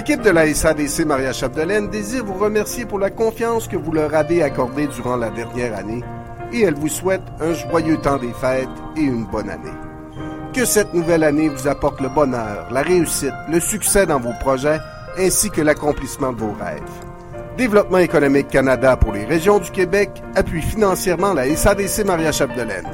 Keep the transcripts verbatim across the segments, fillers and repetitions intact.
L'équipe de la S A D C Maria-Chapdelaine désire vous remercier pour la confiance que vous leur avez accordée durant la dernière année et elle vous souhaite un joyeux temps des fêtes et une bonne année. Que cette nouvelle année vous apporte le bonheur, la réussite, le succès dans vos projets ainsi que l'accomplissement de vos rêves. Développement économique Canada pour les régions du Québec appuie financièrement la S A D C Maria-Chapdelaine.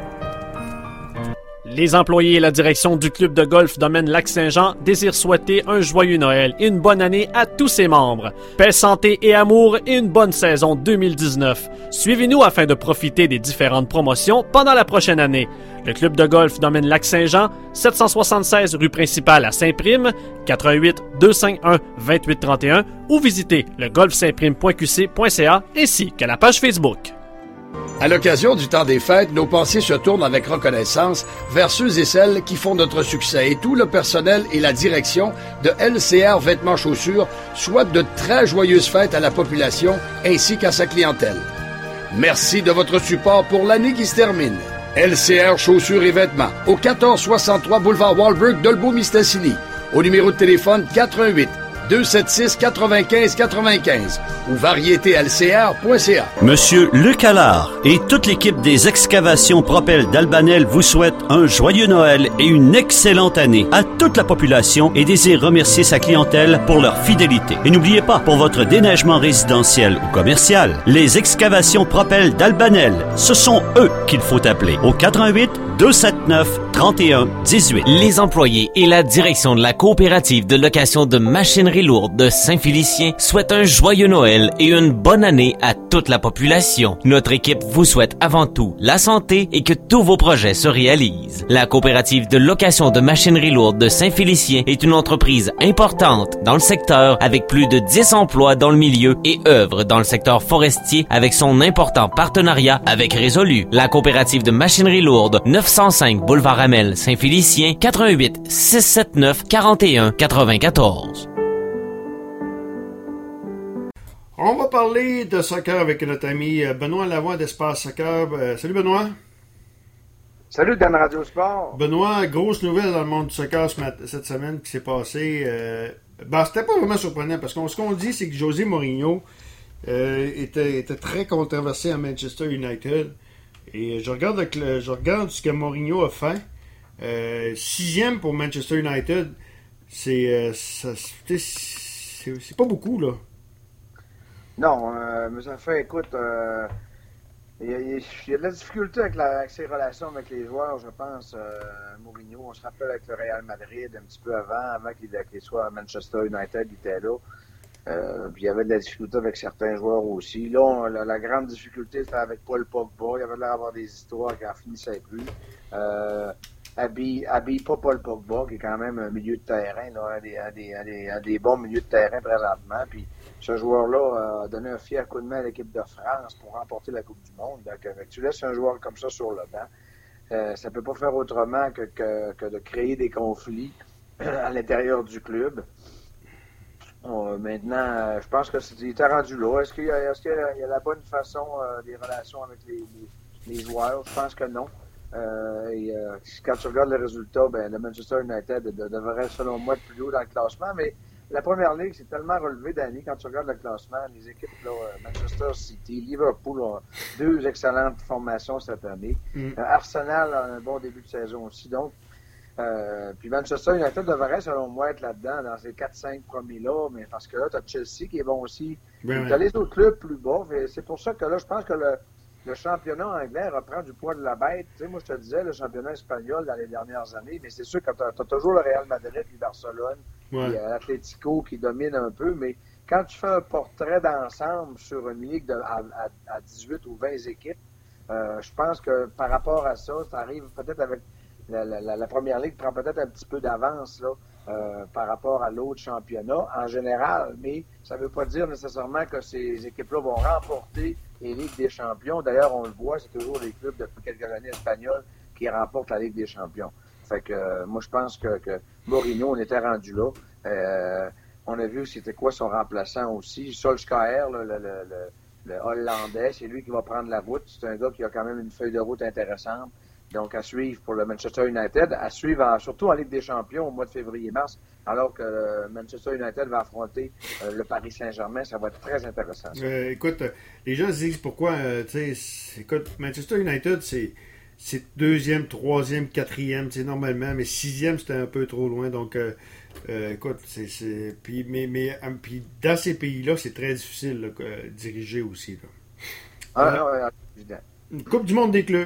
Les employés et la direction du club de golf Domaine Lac-Saint-Jean désirent souhaiter un joyeux Noël et une bonne année à tous ses membres. Paix, santé et amour et une bonne saison deux mille dix-neuf. Suivez-nous afin de profiter des différentes promotions pendant la prochaine année. Le club de golf Domaine Lac-Saint-Jean, sept cent soixante-seize rue principale à Saint-Prime, quatre un huit, deux cinq un, deux huit trois un ou visitez le golf saint prime point q c point c a ainsi que la page Facebook. À l'occasion du temps des fêtes, nos pensées se tournent avec reconnaissance vers ceux et celles qui font notre succès et tout le personnel et la direction de L C R Vêtements Chaussures souhaitent de très joyeuses fêtes à la population ainsi qu'à sa clientèle. Merci de votre support pour l'année qui se termine. L C R Chaussures et Vêtements au quatorze soixante-trois boulevard Walberg d'Olbeau-Mistassini au numéro de téléphone quatre un huit, deux sept six, neuf cinq neuf cinq ou variété L C R point c a. Monsieur Luc Allard et toute l'équipe des excavations Propel d'Albanel vous souhaitent un joyeux Noël et une excellente année à toute la population et désire remercier sa clientèle pour leur fidélité. Et n'oubliez pas, pour votre déneigement résidentiel ou commercial, les excavations Propel d'Albanel, ce sont eux qu'il faut appeler au quatre un huit, deux sept neuf, trente et un dix-huit. Les employés et la direction de la coopérative de location de machinerie lourde de Saint-Félicien souhaitent un joyeux Noël et une bonne année à toute la population. Notre équipe vous souhaite avant tout la santé et que tous vos projets se réalisent. La coopérative de location de machinerie lourde de Saint-Félicien est une entreprise importante dans le secteur avec plus de dix emplois dans le milieu et œuvre dans le secteur forestier avec son important partenariat avec Résolu. La coopérative de machinerie lourde neuf cent cinq boulevard Amel Saint-Félicien quatre un huit, six sept neuf, quatre un quatre-vingt-quatorze. On va parler de soccer avec notre ami Benoît Lavoie d'Espace Soccer. Euh, salut Benoît. Salut Dan Radio Sport. Benoît, grosse nouvelle dans le monde du soccer ce mat- cette semaine qui s'est passée. Euh, ben, c'était pas vraiment surprenant parce que ce qu'on dit, c'est que José Mourinho euh, était, était très controversé à Manchester United. Et je regarde, avec le, je regarde ce que Mourinho a fait. Euh, sixième pour Manchester United, c'est, euh, ça, c'est, c'est, c'est pas beaucoup, là. Non, euh, mais ça fait, écoute, euh, il y, a, il y a de la difficulté avec, la, avec ses relations avec les joueurs, je pense. Euh, Mourinho, on se rappelle avec le Real Madrid un petit peu avant, avant qu'il, qu'il soit à Manchester United, il était là. Euh, puis il y avait de la difficulté avec certains joueurs aussi. Là, on, la, la grande difficulté, c'était avec Paul Pogba. Il y avait l'air d'avoir des histoires qui en finissaient plus. Euh, habille, habille pas Paul Pogba, qui est quand même un milieu de terrain, là, un, des, un, des, un, des, un des bons milieux de terrain présentement. Puis ce joueur-là a donné un fier coup de main à l'équipe de France pour remporter la Coupe du Monde. Donc, euh, tu laisses un joueur comme ça sur le banc. Euh, ça peut pas faire autrement que, que, que de créer des conflits à l'intérieur du club. Euh, maintenant, je pense que c'est, il était rendu là. Est-ce qu'il y a, est-ce qu'il y a, il y a la bonne façon euh, des relations avec les, les, les joueurs? Je pense que non. Euh, et, euh, quand tu regardes les résultats, ben, le Manchester United de, devrait, selon moi, être plus haut dans le classement. Mais la première ligue, c'est tellement relevé d'année. Quand tu regardes le classement, les équipes, là, Manchester City, Liverpool ont deux excellentes formations cette année. Mm. Euh, Arsenal a un bon début de saison aussi. Donc, Euh, puis Manchester United devrait, selon moi, être là-dedans, dans ces quatre cinq premiers-là, mais parce que là, tu as Chelsea qui est bon aussi. Tu as les autres clubs plus bas. Et c'est pour ça que là, je pense que le, le championnat anglais reprend du poids de la bête. Tu sais, moi, je te disais, le championnat espagnol dans les dernières années, mais c'est sûr que tu as toujours le Real Madrid puis Barcelone, ouais. Puis euh, Atlético qui domine un peu, mais quand tu fais un portrait d'ensemble sur une ligue de, à, à, à dix-huit ou vingt équipes, euh, je pense que par rapport à ça, ça arrive peut-être avec La, la, la première ligue prend peut-être un petit peu d'avance là, euh, par rapport à l'autre championnat en général, mais ça ne veut pas dire nécessairement que ces équipes-là vont remporter les Ligues des champions. D'ailleurs, on le voit, c'est toujours les clubs depuis quelques années espagnols qui remportent la Ligue des champions. Fait que euh, moi, je pense que, que Mourinho, on était rendu là. Euh, on a vu c'était quoi son remplaçant aussi. Solskjaer, là, le, le, le, le Hollandais, c'est lui qui va prendre la route. C'est un gars qui a quand même une feuille de route intéressante. Donc, à suivre pour le Manchester United, à suivre en, surtout en Ligue des Champions au mois de février-mars, alors que euh, Manchester United va affronter euh, le Paris Saint-Germain. Ça va être très intéressant. Euh, écoute, les gens se disent pourquoi, euh, tu sais, écoute, Manchester United, c'est, c'est deuxième, troisième, quatrième, c'est normalement, mais sixième, c'était un peu trop loin. Donc, euh, euh, écoute, c'est, c'est, puis, mais, mais, euh, puis dans ces pays-là, c'est très difficile là, euh, diriger aussi. Là. Ah, euh, non, ouais, évident. Une Coupe du monde des clubs.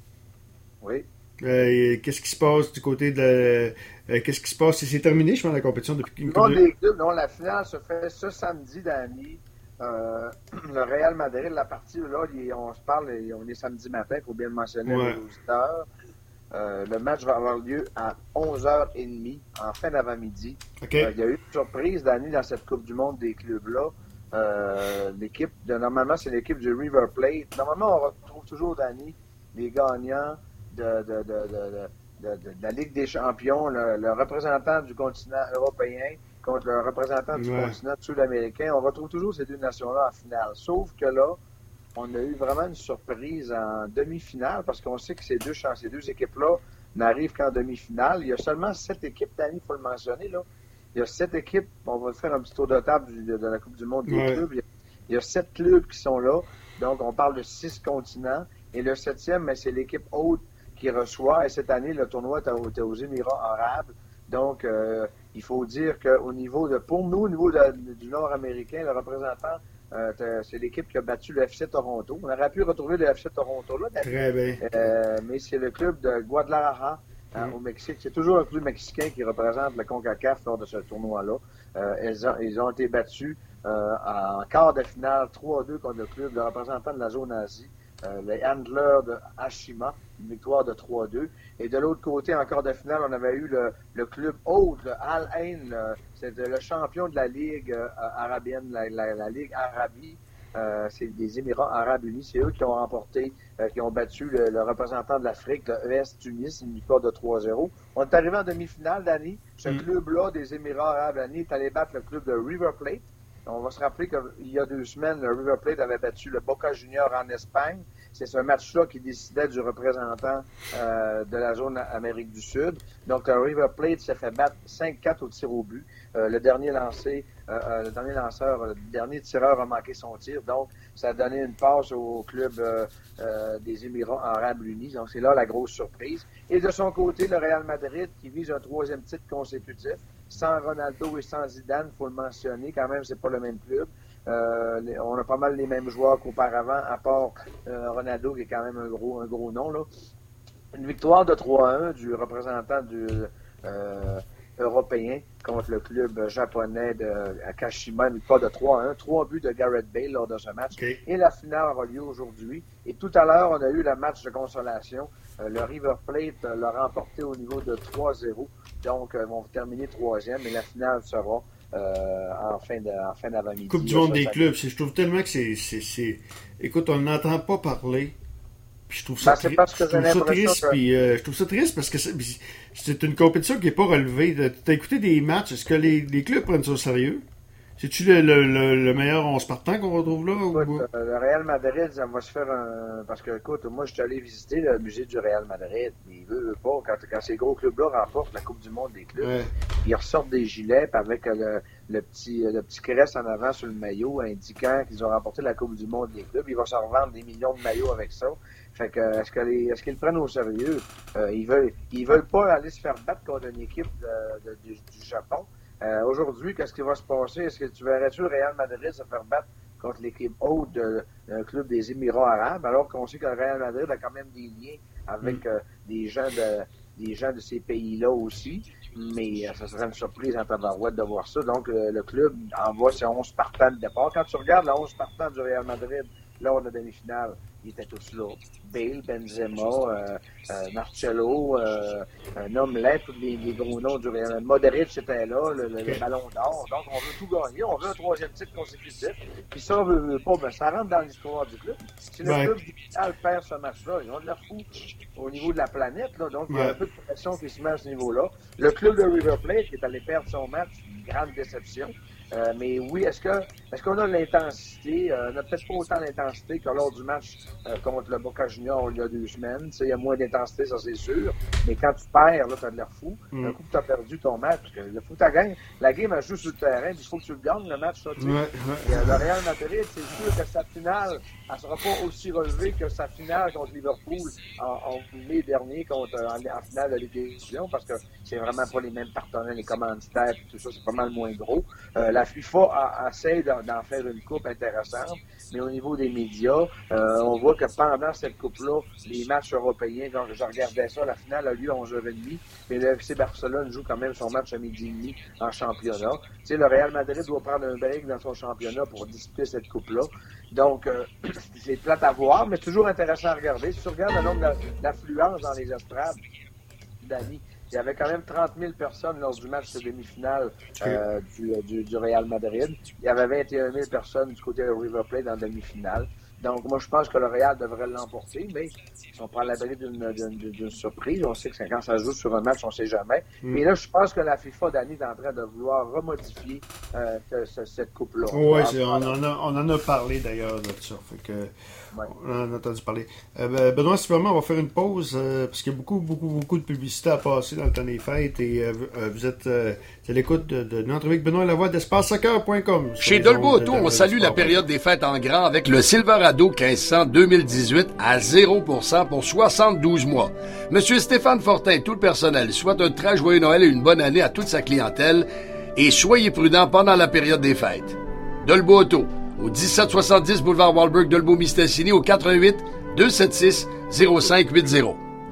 Oui. Euh, qu'est-ce qui se passe du côté de la, euh, qu'est-ce qui se passe? C'est terminé, je pense, la compétition depuis une coupe de... des clubs, non, la finale se fait ce samedi, Danny. Euh, le Real Madrid, la partie, là, on se parle, on est samedi matin, il faut bien le mentionner, ouais. à douze heures. Euh, le match va avoir lieu à onze heures trente, en fin d'avant-midi. Okay. Euh, il y a eu une surprise, Danny, dans cette Coupe du monde des clubs-là. Euh, l'équipe, de, normalement, c'est l'équipe du River Plate. Normalement, on retrouve toujours, Danny, les gagnants de, de, de, de, de, de, de la Ligue des champions, le, le représentant du continent européen contre le représentant du ouais. continent sud-américain. On retrouve toujours ces deux nations-là en finale. Sauf que là, on a eu vraiment une surprise en demi-finale parce qu'on sait que ces deux, ces deux équipes-là n'arrivent qu'en demi-finale. Il y a seulement sept équipes, Danny, il faut le mentionner, là. Il y a sept équipes, on va faire un petit tour de table de, de la Coupe du monde des ouais. clubs. Il y, a, il y a sept clubs qui sont là, donc on parle de six continents. Et le septième, mais c'est l'équipe haute qui reçoit. Et cette année, le tournoi était aux Émirats arabes. Donc, euh, il faut dire qu'au niveau de, pour nous, au niveau de, du Nord-Américain, le représentant, euh, c'est l'équipe qui a battu le F C Toronto. On aurait pu retrouver le F C Toronto là. Très bien. Euh, mais c'est le club de Guadalajara. Hein, mmh. Au Mexique. C'est toujours un club mexicain qui représente le CONCACAF lors de ce tournoi-là. Euh, ils, ont, ils ont été battus euh, en quart de finale trois à deux contre le club de représentants de la zone Asie, euh, les Handlers de Hashima, une victoire de trois à deux. Et de l'autre côté, en quart de finale, on avait eu le, le club haute, le Al Ain, le, c'est le champion de la Ligue euh, arabienne, la, la, la Ligue Arabie. Euh, c'est des Émirats arabes unis. C'est eux qui ont remporté, euh, qui ont battu le, le représentant de l'Afrique, le E S Tunis, une victoire de trois à zéro. On est arrivé en demi-finale, Danny. Ce mm. club-là des Émirats arabes unis est allé battre le club de River Plate. On va se rappeler qu'il y a deux semaines, le River Plate avait battu le Boca Juniors en Espagne. C'est ce match-là qui décidait du représentant euh, de la zone Amérique du Sud. Donc, le River Plate s'est fait battre cinq quatre au tir au but. Euh, le dernier lancé, euh, euh, le dernier lanceur, le dernier tireur a manqué son tir. Donc, ça a donné une passe au club euh, euh, des Émirats arabes unis. Donc, c'est là la grosse surprise. Et de son côté, le Real Madrid qui vise un troisième titre consécutif. Sans Ronaldo et sans Zidane, il faut le mentionner. Quand même, c'est pas le même club. Euh, on a pas mal les mêmes joueurs qu'auparavant, à part euh, Ronaldo, qui est quand même un gros, un gros nom, là. Une victoire de trois à un du représentant du euh, européen contre le club japonais de à Kashima, une victoire de trois à un, trois buts de Gareth Bale lors de ce match. Okay. Et la finale aura lieu aujourd'hui. Et tout à l'heure, on a eu le match de consolation. Euh, le River Plate euh, l'a remporté au niveau de trois à zéro. Donc, ils euh, vont terminer troisième et la finale sera euh, en fin de, en fin d'avant-midi. Coupe du monde des clubs. Je trouve tellement que c'est, c'est, c'est... Écoute, on n'entend pas parler. Puis je trouve ça, ben, tri- je trouve ça triste. Que... Puis, euh, je trouve ça triste parce que c'est, c'est une compétition qui n'est pas relevée. Tu as écouté des matchs. Est-ce que les, les clubs prennent ça au sérieux? C'est-tu le, le, le, le meilleur onze partants qu'on retrouve là? Écoute, ou... euh, le Real Madrid, ça va se faire un... Parce que, écoute, moi, je suis allé visiter le musée du Real Madrid. Il veut, veut pas. Quand, quand ces gros clubs-là remportent la Coupe du monde des clubs, ouais. Ils ressortent des gilets avec le, le petit le petit crest en avant sur le maillot indiquant qu'ils ont remporté la Coupe du monde des clubs. Ils vont se revendre des millions de maillots avec ça. Fait que, est-ce, que les, est-ce qu'ils le prennent au sérieux? Euh, ils veulent ils veulent pas aller se faire battre contre une équipe de, de, du, du Japon. Euh, aujourd'hui, qu'est-ce qui va se passer? Est-ce que tu verrais-tu le Real Madrid se faire battre contre l'équipe haute de, d'un club des Émirats arabes, alors qu'on sait que le Real Madrid a quand même des liens avec euh, des gens de des gens de ces pays-là aussi, mais euh, ça serait une surprise en tabarouette de voir ça. Donc, euh, le club envoie ses onze partants de départ. Quand tu regardes les onze partants du Real Madrid lors de la demi-finale, ils étaient tous là. Bale, Benzema, euh, euh, Marcelo, euh, un homme laid, tous les, les gros noms du Real. Modric était là, le, le, le ballon d'or. Donc, on veut tout gagner. On veut un troisième titre consécutif. Puis ça, on veut, veut pas, ben, ça rentre dans l'histoire du club. Si le ouais. club du Real perd ce match-là, ils ont de la fou au niveau de la planète. Là. Donc, ouais. il y a un peu de pression qui se met à ce niveau-là. Le club de River Plate qui est allé perdre son match grande déception. Euh, mais oui, est-ce que est-ce qu'on a de l'intensité? Euh, on n'a peut-être pas autant d'intensité que lors du match euh, contre le Boca Junior il y a deux semaines. Il y a moins d'intensité, ça c'est sûr. Mais quand tu perds, là, t'as de l'air fou. Mm. Un coup que tu as perdu ton match, parce que le faut que tu gagnes. La game, elle joue sur le terrain, puis il faut que tu le gagnes, le match. Ça, ouais, ouais. Et, euh, le Real Madrid, c'est sûr que sa finale, elle ne sera pas aussi relevée que sa finale contre Liverpool en, en mai dernier, contre, en, en finale de Ligue des Nations, parce que c'est vraiment pas les mêmes partenaires, les commanditaires, tout ça, c'est pas mal moins gros. Euh, la FIFA a, a, essaie d'en, d'en faire une coupe intéressante, mais au niveau des médias, euh, on voit que pendant cette coupe-là, les matchs européens, quand je regardais ça, la finale a lieu à onze heures trente, mais le F C Barcelone joue quand même son match à midi et demi en championnat. Tu sais, le Real Madrid doit prendre un break dans son championnat pour disputer cette coupe-là. Donc, euh, c'est plate à voir, mais c'est toujours intéressant à regarder. Si tu regardes le nombre d'affluence dans les estrades, Danny, il y avait quand même trente mille personnes lors du match de demi-finale euh, du, du, du Real Madrid. Il y avait vingt et un mille personnes du côté de River Plate dans la demi-finale. Donc, moi, je pense que le Real devrait l'emporter, mais si on prend l'abri d'une, d'une, d'une surprise, on sait que quand ça joue sur un match, on ne sait jamais. Mm. Mais là, je pense que la FIFA, Danny, est en train de vouloir remodifier euh, ce, cette coupe-là. Oui, on, en a, on en a parlé d'ailleurs de ça. Fait que, ouais. On en a entendu parler. Euh, Benoît, simplement, on va faire une pause euh, parce qu'il y a beaucoup, beaucoup, beaucoup de publicité à passer dans le temps des fêtes et euh, vous êtes euh, à l'écoute de, de notre avec Benoît Lavoie d'espace soccer point com. Chez Dolbo Auto, on salue la période des fêtes en grand avec le Silverado quinze cents deux mille dix-huit à zéro pour cent pour soixante-douze mois. Monsieur Stéphane Fortin et tout le personnel souhaitent un très joyeux Noël et une bonne année à toute sa clientèle et soyez prudents pendant la période des fêtes. Dolbo Auto, au dix-sept soixante-dix boulevard Wahlberg, Dolbeau-Mistassini, au quatre un huit deux sept six zéro cinq huit zéro.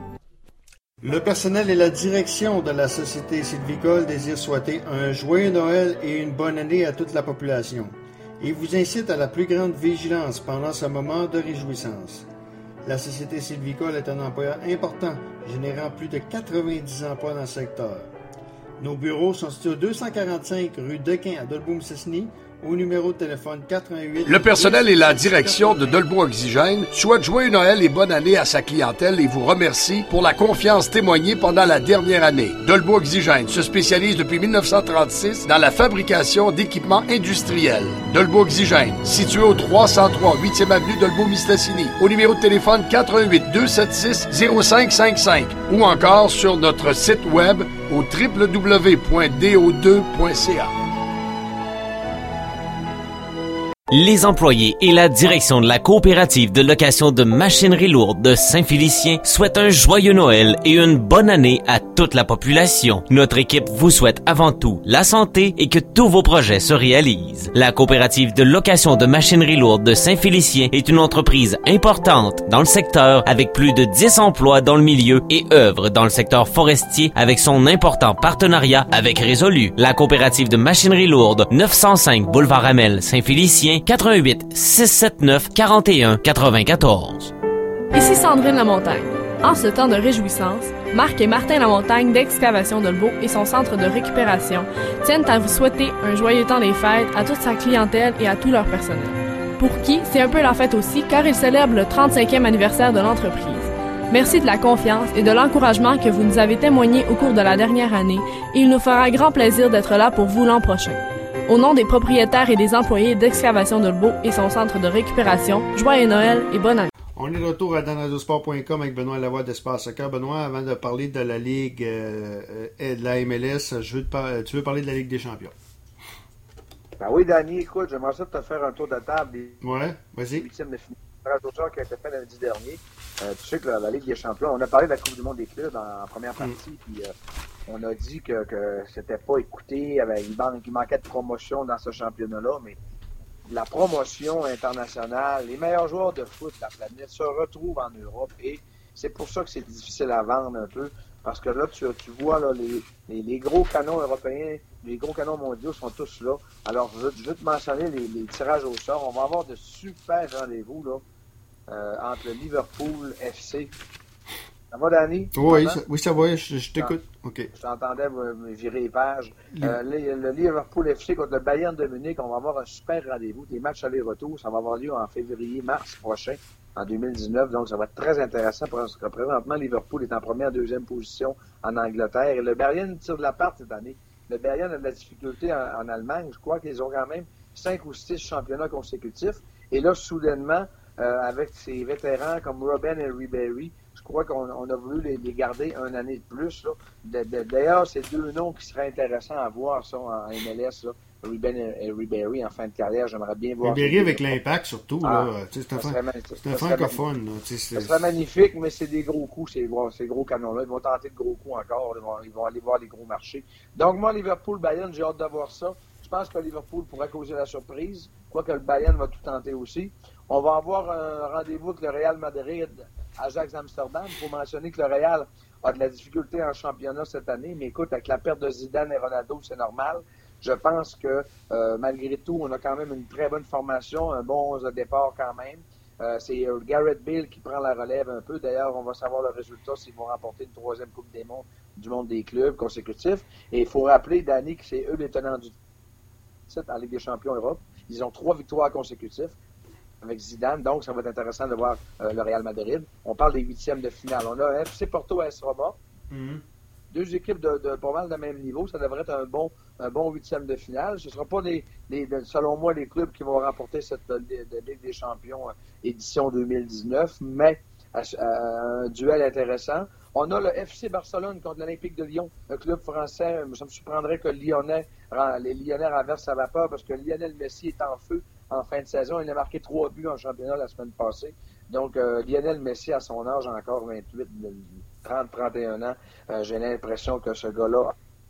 Le personnel et la direction de la Société sylvicole désirent souhaiter un joyeux Noël et une bonne année à toute la population et vous incite à la plus grande vigilance pendant ce moment de réjouissance. La Société sylvicole est un employeur important, générant plus de quatre-vingt-dix emplois dans le secteur. Nos bureaux sont situés au deux cent quarante-cinq rue Dequin à Dolbeau-Mistassini, au numéro de téléphone quatre un huit. Le personnel et la direction de Dolbeau Oxygène souhaitent joyeux Noël et bonne année à sa clientèle et vous remercie pour la confiance témoignée pendant la dernière année. Dolbeau Oxygène se spécialise depuis dix-neuf cent trente-six dans la fabrication d'équipements industriels. Dolbeau Oxygène, situé au trois cent trois huitième avenue Dolbeau-Mistassini, au numéro de téléphone quatre un huit deux sept six zéro cinq cinq cinq ou encore sur notre site web au w w w point d o deux point c a. Les employés et la direction de la coopérative de location de machinerie lourde de Saint-Félicien souhaitent un joyeux Noël et une bonne année à toute la population. Notre équipe vous souhaite avant tout la santé et que tous vos projets se réalisent. La coopérative de location de machinerie lourde de Saint-Félicien est une entreprise importante dans le secteur avec plus de dix emplois dans le milieu et œuvre dans le secteur forestier avec son important partenariat avec Résolu. La coopérative de machinerie lourde neuf cent cinq boulevard Hamel Saint-Félicien quatre un huit six sept neuf quatre et un quatre-vingt-quatorze. Ici Sandrine Lamontagne. En ce temps de réjouissance, Marc et Martin Lamontagne d'Excavation Dolbeau et son centre de récupération tiennent à vous souhaiter un joyeux temps des fêtes à toute sa clientèle et à tout leur personnel. Pour qui, c'est un peu la fête aussi car ils célèbrent le trente-cinquième anniversaire de l'entreprise. Merci de la confiance et de l'encouragement que vous nous avez témoigné au cours de la dernière année et il nous fera grand plaisir d'être là pour vous l'an prochain. Au nom des propriétaires et des employés d'Excavation Dolbeau et son centre de récupération, joyeux Noël et bonne année. On est de retour à dans radio sport point com avec Benoît Lavoie d'Espace Soccer. Benoît, avant de parler de la Ligue euh, et de la M L S, je veux te par... tu veux parler de la Ligue des champions? Ben oui, Danny, écoute, j'aimerais ça te faire un tour de table. Des... Ouais, vas-y. Huitième de finale qui a été fait lundi dernier. Euh, tu sais que la, la Ligue des champions, on a parlé de la Coupe du monde des clubs en, en première partie, mm. puis euh, on a dit que, que c'était pas écouté, il, man- il manquait de promotion dans ce championnat-là, mais la promotion internationale, les meilleurs joueurs de foot de la planète se retrouvent en Europe et c'est pour ça que c'est difficile à vendre un peu, parce que là, tu, tu vois là, les, les, les gros canons européens, les gros canons mondiaux sont tous là. Alors, je, je veux te mentionner les, les tirages au sort. On va avoir de super rendez-vous là. Euh, entre Liverpool F C. Ça va, Danny? Oui, ça, oui, ça va, je, je t'écoute. Ah, OK. Je t'entendais me virer les pages. Euh, le, le Liverpool F C contre le Bayern de Munich, on va avoir un super rendez-vous. Des matchs aller-retour, ça va avoir lieu en février-mars prochain, en deux mille dix-neuf. Donc, ça va être très intéressant parce que présentement, Liverpool est en première, deuxième position en Angleterre. Et le Bayern tire de la part cette année. le Bayern a de la difficulté en, en Allemagne. Je crois qu'ils ont quand même cinq ou six championnats consécutifs. Et là, soudainement, euh, avec ces vétérans comme Robben et Ribéry, je crois qu'on on a voulu les, les garder une année de plus. Là. De, de, d'ailleurs, c'est deux noms qui seraient intéressants à voir ça, en M L S. Là. Ribben et Ribéry en fin de carrière, j'aimerais bien voir. Ribéry avec l'Impact surtout. Ah, là, c'est un, serait, c'est un francophone. Ça serait magnifique, mais c'est des gros coups, ces, ces gros canons-là. Ils vont tenter de gros coups encore. Ils vont, ils vont aller voir les gros marchés. Donc, moi, Liverpool-Bayern, j'ai hâte de voir ça. Je pense que Liverpool pourrait causer la surprise, quoique le Bayern va tout tenter aussi. On va avoir un rendez-vous avec le Real Madrid à Ajax Amsterdam. Il faut mentionner que le Real a de la difficulté en championnat cette année, mais écoute, avec la perte de Zidane et Ronaldo, c'est normal. Je pense que, euh, malgré tout, on a quand même une très bonne formation, un bon onze de départ quand même. Euh, c'est euh, Gareth Bale qui prend la relève un peu. D'ailleurs, on va savoir le résultat s'ils vont remporter une troisième Coupe des mondes du monde des clubs consécutifs. Et il faut rappeler, Danny, que c'est eux les tenants du titre en Ligue des champions Europe. Ils ont trois victoires consécutives avec Zidane, donc ça va être intéressant de voir euh, le Real Madrid. On parle des huitièmes de finale. On a F C Porto et A S Roma. Mm-hmm. Deux équipes de, de pas mal de même niveau. Ça devrait être un bon un bon huitième de finale. Ce ne sera pas, des, des, de, selon moi, les clubs qui vont remporter cette de, de Ligue des champions euh, édition deux mille dix-neuf, mais euh, un duel intéressant. On a le F C Barcelone contre l'Olympique de Lyon, un club français. Ça me surprendrait que Lyonnais, les Lyonnais renversent sa vapeur parce que Lionel Messi est en feu en fin de saison. Il a marqué trois buts en championnat la semaine passée. Donc, euh, Lionel Messi, à son âge, encore vingt-huit, trente, trente et un ans, euh, j'ai l'impression que ce gars-là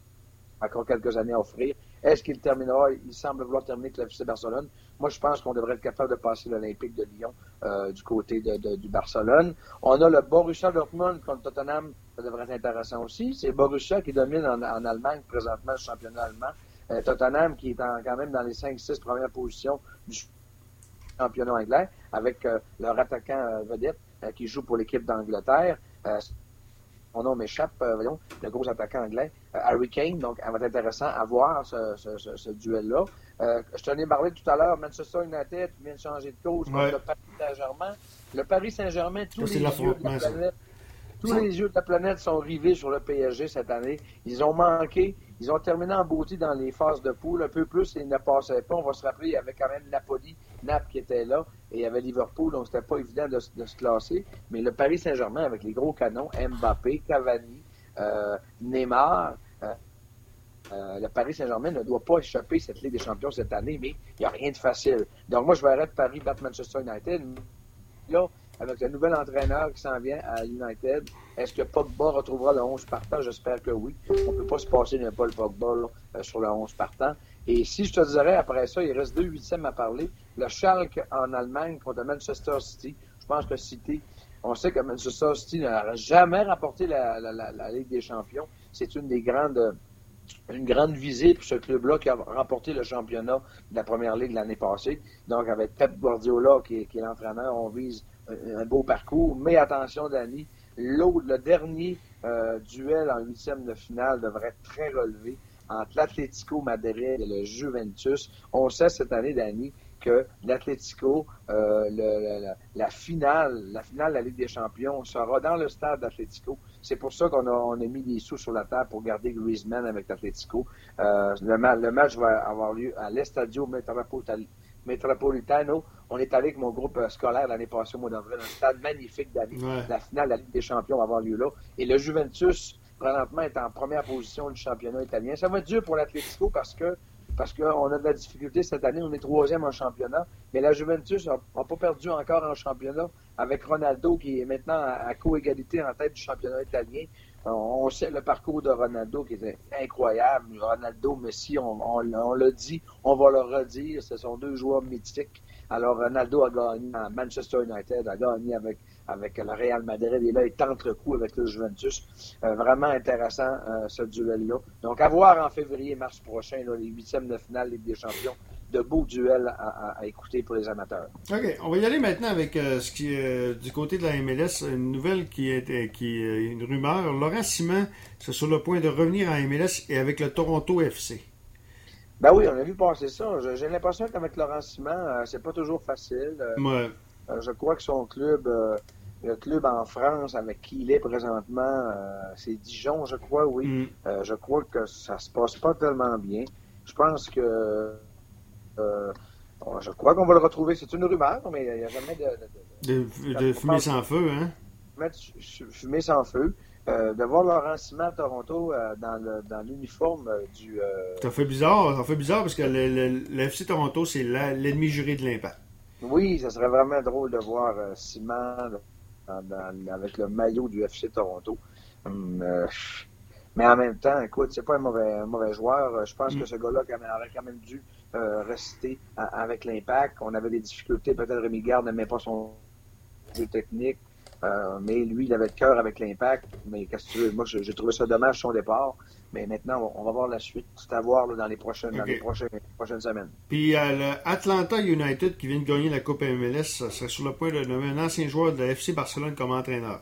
a encore quelques années à offrir. Est-ce qu'il terminera? Il semble vouloir terminer avec le F C Barcelone. Moi, je pense qu'on devrait être capable de passer l'Olympique de Lyon euh, du côté de, de, du Barcelone. On a le Borussia Dortmund contre Tottenham. Ça devrait être intéressant aussi. C'est Borussia qui domine en, en Allemagne présentement le championnat allemand. Euh, Tottenham qui est en, quand même dans les cinq six premières positions du championnat anglais avec euh, leur attaquant euh, vedette euh, qui joue pour l'équipe d'Angleterre. Euh, Mon nom m'échappe, euh, voyons, le gros attaquant anglais, euh, Harry Kane. Donc, ça va être intéressant à voir ce, ce, ce, ce duel-là. Euh, je t'en ai parlé tout à l'heure, Manchester United vient de changer de cause contre ouais. le Paris Saint-Germain. Le Paris Saint-Germain, tous, les yeux, de la planète, tous les yeux de la planète sont rivés sur le P S G cette année. Ils ont manqué, ils ont terminé en beauté dans les phases de poule. Un peu plus, ils ne passaient pas. On va se rappeler, il y avait quand même Napoli, Naples qui était là, et il y avait Liverpool, donc c'était pas évident de, de se classer. Mais le Paris Saint-Germain, avec les gros canons, Mbappé, Cavani, euh, Neymar, euh, euh, le Paris Saint-Germain ne doit pas échapper cette Ligue des champions cette année, mais il n'y a rien de facile. Donc moi, je verrais Paris battre Manchester United. Là, avec le nouvel entraîneur qui s'en vient à United, est-ce que Pogba retrouvera le onze partant? J'espère que oui. On ne peut pas se passer d'un Paul Pogba là, euh, sur le onze partant. Et si je te dirais, après ça, il reste deux huitièmes à parler. Le Schalke en Allemagne contre Manchester City. Je pense que City, on sait que Manchester City n'a jamais remporté la, la, la, la Ligue des champions. C'est une des grandes... une grande visée pour ce club-là qui a remporté le championnat de la Première Ligue l'année passée. Donc, avec Pep Guardiola, qui est, qui est l'entraîneur, on vise un, un beau parcours. Mais attention, Danny, l'autre, le dernier euh, duel en huitième de finale devrait être très relevé entre l'Atlético Madrid et le Juventus. On sait cette année, Danny, que l'Atlético, euh, le, la, la finale, la finale de la Ligue des champions sera dans le stade d'Atlético. C'est pour ça qu'on a, on a mis des sous sur la table pour garder Griezmann avec l'Atlético. Euh, le, le match va avoir lieu à l'Estadio Metropolitano. On est allé avec mon groupe scolaire l'année passée au mois d'avril, un stade magnifique d'année. Ouais. La finale de la Ligue des champions va avoir lieu là. Et le Juventus, présentement, est en première position du championnat italien. Ça va être dur pour l'Atlético parce que parce qu'on a de la difficulté cette année. On est troisième en championnat. Mais la Juventus n'a pas perdu encore en championnat avec Ronaldo qui est maintenant à, à co-égalité en tête du championnat italien. On, on sait le parcours de Ronaldo qui était incroyable. Ronaldo, Messi, on, on, on l'a dit, on va le redire. Ce sont deux joueurs mythiques. Alors Ronaldo a gagné à Manchester United, a gagné avec avec le Real Madrid, et là, il tente le coup avec le Juventus. Euh, vraiment intéressant, euh, ce duel-là. Donc, à voir en février et mars prochain, là, les huitièmes de finale Ligue des champions. De beaux duels à, à, à écouter pour les amateurs. OK. On va y aller maintenant avec euh, ce qui euh, du côté de la M L S, une nouvelle qui est qui euh, une rumeur. Laurent Ciman, c'est sur le point de revenir à M L S et avec le Toronto F C. Ben oui, on a vu passer ça. J'ai l'impression qu'avec Laurent Ciman, euh, c'est pas toujours facile. Euh, ouais. euh, je crois que son club... Euh, le club en France avec qui il est présentement, euh, c'est Dijon, je crois, oui. Mm. Euh, je crois que ça se passe pas tellement bien. Je pense que euh, je crois qu'on va le retrouver. C'est une rumeur, mais il n'y a jamais de... De, de, de fumée sans feu, hein? Mettre fumée sans feu. Euh, de voir Laurent Simon à Toronto euh, dans, le, dans l'uniforme euh, du... Euh... Ça fait bizarre, ça fait bizarre parce que le, le, le F C Toronto, c'est la, l'ennemi juré de l'Impact. Oui, ça serait vraiment drôle de voir euh, Simon dans, dans, avec le maillot du F C Toronto. Hum, euh, mais en même temps, écoute, c'est pas un mauvais, un mauvais joueur. Je pense mm. que ce gars-là aurait quand même dû euh, rester à, avec l'Impact. On avait des difficultés. Peut-être Rémi Garde n'aimait pas son jeu technique. Euh, mais lui, il avait de cœur avec l'Impact. Mais qu'est-ce que tu veux? Moi, j'ai trouvé ça dommage son départ. Mais maintenant, on va voir la suite. C'est à voir là, dans les prochaines, okay. dans les prochaines, prochaines semaines. Puis euh, l'Atlanta United qui vient de gagner la Coupe M L S, ça serait sur le point de nommer un ancien joueur de F C Barcelone comme entraîneur.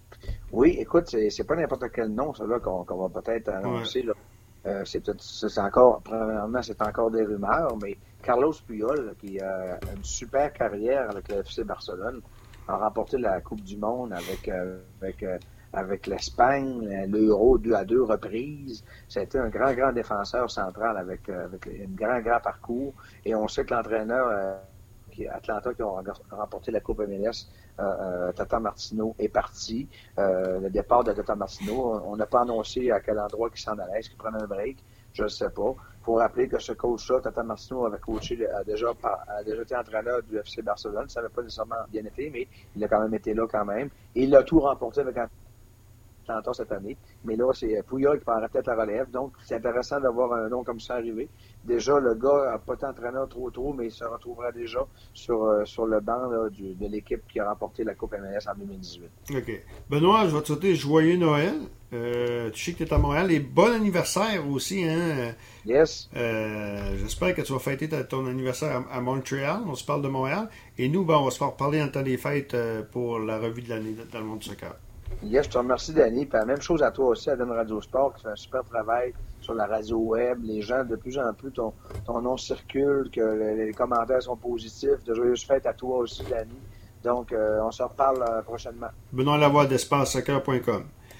Oui, écoute, c'est, c'est pas n'importe quel nom, ça, là, qu'on, qu'on va peut-être annoncer. Ouais. Là. Euh, c'est peut-être, c'est encore, premièrement, c'est encore des rumeurs, mais Carlos Puyol, qui a une super carrière avec le F C Barcelone, a remporté la Coupe du Monde avec, euh, avec, euh, avec l'Espagne, l'Euro deux à deux reprises. C'était un grand, grand défenseur central avec, euh, avec un grand, grand parcours. Et on sait que l'entraîneur euh, qui, Atlanta qui a remporté la Coupe M L S, euh, euh, Tata Martino, est parti. Euh, le départ de Tata Martino, on n'a pas annoncé à quel endroit il s'en allait. Est-ce qu'il prenait un break? Je ne sais pas. Il faut rappeler que ce coach-là, Tata Martino, avait coaché, a déjà, a déjà été entraîneur du F C Barcelone. Ça n'avait pas nécessairement bien été, mais il a quand même été là quand même. Et il a tout remporté avec Atlanta cette année. Mais là, c'est Puyol qui prendrait peut-être la relève. Donc, c'est intéressant d'avoir un nom comme ça arrivé. Déjà, le gars n'a pas été entraîneur trop trop, mais il se retrouvera déjà sur, euh, sur le banc là, du, de l'équipe qui a remporté la Coupe M L S en deux mille dix-huit. OK. Benoît, je vais te souhaiter joyeux Noël. Euh, tu sais que tu es à Montréal. Et bon anniversaire aussi, hein? Yes. Euh, j'espère que tu vas fêter ta, ton anniversaire à, à Montréal. On se parle de Montréal. Et nous, ben, on va se faire parler en temps des fêtes euh, pour la revue de l'année dans le monde du soccer. Yes, je te remercie, Danny. Puis la même chose à toi aussi, à Dan Radio Sport, qui fait un super travail sur la radio web. Les gens, de plus en plus, ton, ton nom circule, que les, les commentaires sont positifs. De joyeuses fêtes à toi aussi, Danny. Donc, euh, on se reparle euh, prochainement. Benoît Lavoie d'espace soccer point com.